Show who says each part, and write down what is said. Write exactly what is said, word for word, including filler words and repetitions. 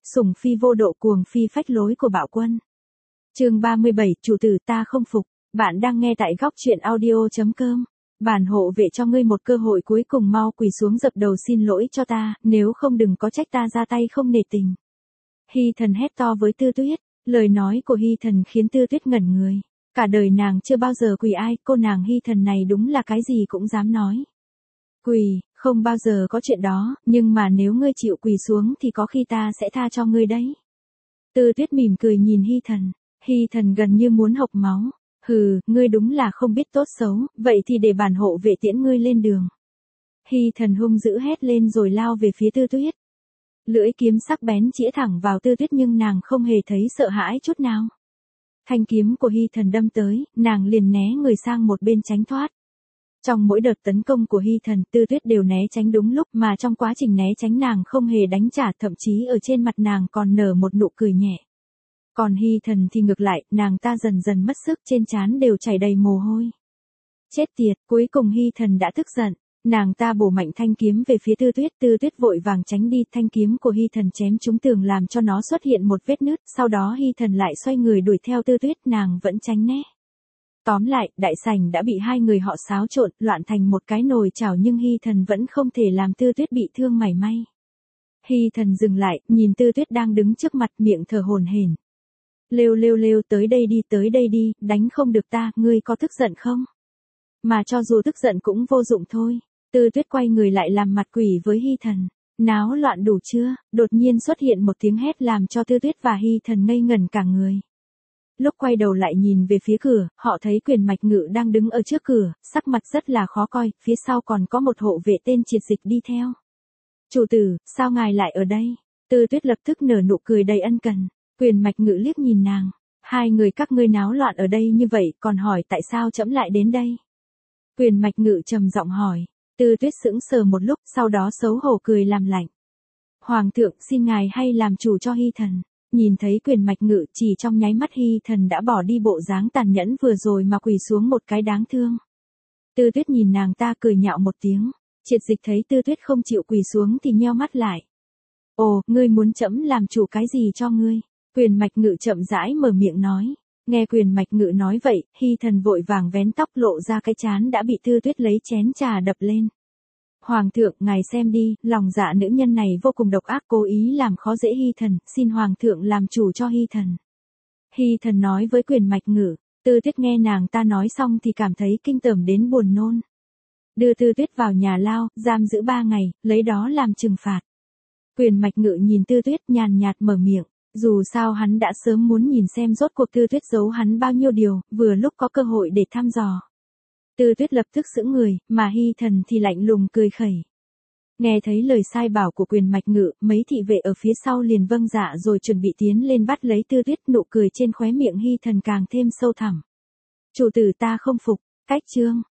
Speaker 1: sủng phi vô độ cuồng phi phách lối của bạo quân. Chương ba mươi bảy, chủ tử ta không phục. Bạn đang nghe tại góc truyện audio chấm com. Bản hộ vệ cho ngươi một cơ hội cuối cùng, mau quỳ xuống dập đầu xin lỗi cho ta, nếu không đừng có trách ta ra tay không nể tình. Hy Thần hét to với Tư Tuyết, lời nói của Hy Thần khiến Tư Tuyết ngẩn người. Cả đời nàng chưa bao giờ quỳ ai, cô nàng Hy Thần này đúng là cái gì cũng dám nói. Quỳ, không bao giờ có chuyện đó, nhưng mà nếu ngươi chịu quỳ xuống thì có khi ta sẽ tha cho ngươi đấy. Tư Tuyết mỉm cười nhìn Hy Thần, Hy Thần gần như muốn hộc máu. Hừ, ngươi đúng là không biết tốt xấu, vậy thì để bản hộ vệ tiễn ngươi lên đường. Hy Thần hung dữ hét lên rồi lao về phía Tư Tuyết. Lưỡi kiếm sắc bén chĩa thẳng vào Tư Tuyết nhưng nàng không hề thấy sợ hãi chút nào. Thanh kiếm của Hy Thần đâm tới, nàng liền né người sang một bên tránh thoát. Trong mỗi đợt tấn công của Hy Thần, Tư Tuyết đều né tránh đúng lúc, mà trong quá trình né tránh nàng không hề đánh trả, thậm chí ở trên mặt nàng còn nở một nụ cười nhẹ. Còn Hy Thần thì ngược lại, nàng ta dần dần mất sức, trên trán đều chảy đầy mồ hôi. Chết tiệt, cuối cùng Hy Thần đã tức giận, nàng ta bổ mạnh thanh kiếm về phía Tư Tuyết, Tư Tuyết vội vàng tránh đi, thanh kiếm của Hy Thần chém trúng tường làm cho nó xuất hiện một vết nứt, sau đó Hy Thần lại xoay người đuổi theo Tư Tuyết, nàng vẫn tránh né. Tóm lại, đại sảnh đã bị hai người họ xáo trộn, loạn thành một cái nồi chảo nhưng Hy Thần vẫn không thể làm Tư Tuyết bị thương mảy may. Hy Thần dừng lại, nhìn Tư Tuyết đang đứng trước mặt, miệng thở hổn hển. Lêu lêu lêu, tới đây đi, tới đây đi, đánh không được ta, ngươi có tức giận không? Mà cho dù tức giận cũng vô dụng thôi. Tư Tuyết quay người lại làm mặt quỷ với Hy Thần. Náo loạn đủ chưa? Đột nhiên xuất hiện một tiếng hét làm cho Tư Tuyết và Hy Thần ngây ngẩn cả người. Lúc quay đầu lại nhìn về phía cửa, họ thấy Quyền Mạch Ngự đang đứng ở trước cửa, sắc mặt rất là khó coi, phía sau còn có một hộ vệ tên Triệt Dịch đi theo. Chủ tử, sao ngài lại ở đây? Tư Tuyết lập tức nở nụ cười đầy ân cần. Quyền Mạch Ngự liếc nhìn nàng, hai người các ngươi náo loạn ở đây như vậy, còn hỏi tại sao trẫm lại đến đây? Quyền Mạch Ngự trầm giọng hỏi. Tư Tuyết sững sờ một lúc, sau đó xấu hổ cười làm lạnh. Hoàng thượng, xin ngài hay làm chủ cho Hy Thần. Nhìn thấy Quyền Mạch Ngự, chỉ trong nháy mắt Hy Thần đã bỏ đi bộ dáng tàn nhẫn vừa rồi mà quỳ xuống một cái đáng thương. Tư Tuyết nhìn nàng ta cười nhạo một tiếng. Triệt Dịch thấy Tư Tuyết không chịu quỳ xuống thì nheo mắt lại. Ồ, ngươi muốn trẫm làm chủ cái gì cho ngươi? Quyền Mạch Ngự chậm rãi mở miệng nói. Nghe Quyền Mạch Ngự nói vậy, Hy Thần vội vàng vén tóc lộ ra cái trán đã bị Tư Tuyết lấy chén trà đập lên. Hoàng thượng, ngài xem đi, lòng dạ nữ nhân này vô cùng độc ác, cố ý làm khó dễ Hy Thần, xin Hoàng thượng làm chủ cho Hy Thần. Hy Thần nói với Quyền Mạch Ngự. Tư Tuyết nghe nàng ta nói xong thì cảm thấy kinh tởm đến buồn nôn. Đưa Tư Tuyết vào nhà lao, giam giữ ba ngày, lấy đó làm trừng phạt. Quyền Mạch Ngự nhìn Tư Tuyết nhàn nhạt mở miệng. Dù sao hắn đã sớm muốn nhìn xem rốt cuộc Tư Tuyết giấu hắn bao nhiêu điều, vừa lúc có cơ hội để thăm dò. Tư Tuyết lập tức sững người, mà Hy Thần thì lạnh lùng cười khẩy. Nghe thấy lời sai bảo của Quyền Mạch Ngự, mấy thị vệ ở phía sau liền vâng dạ rồi chuẩn bị tiến lên bắt lấy Tư Tuyết, nụ cười trên khóe miệng Hy Thần càng thêm sâu thẳm. Chủ tử ta không phục, cách chương.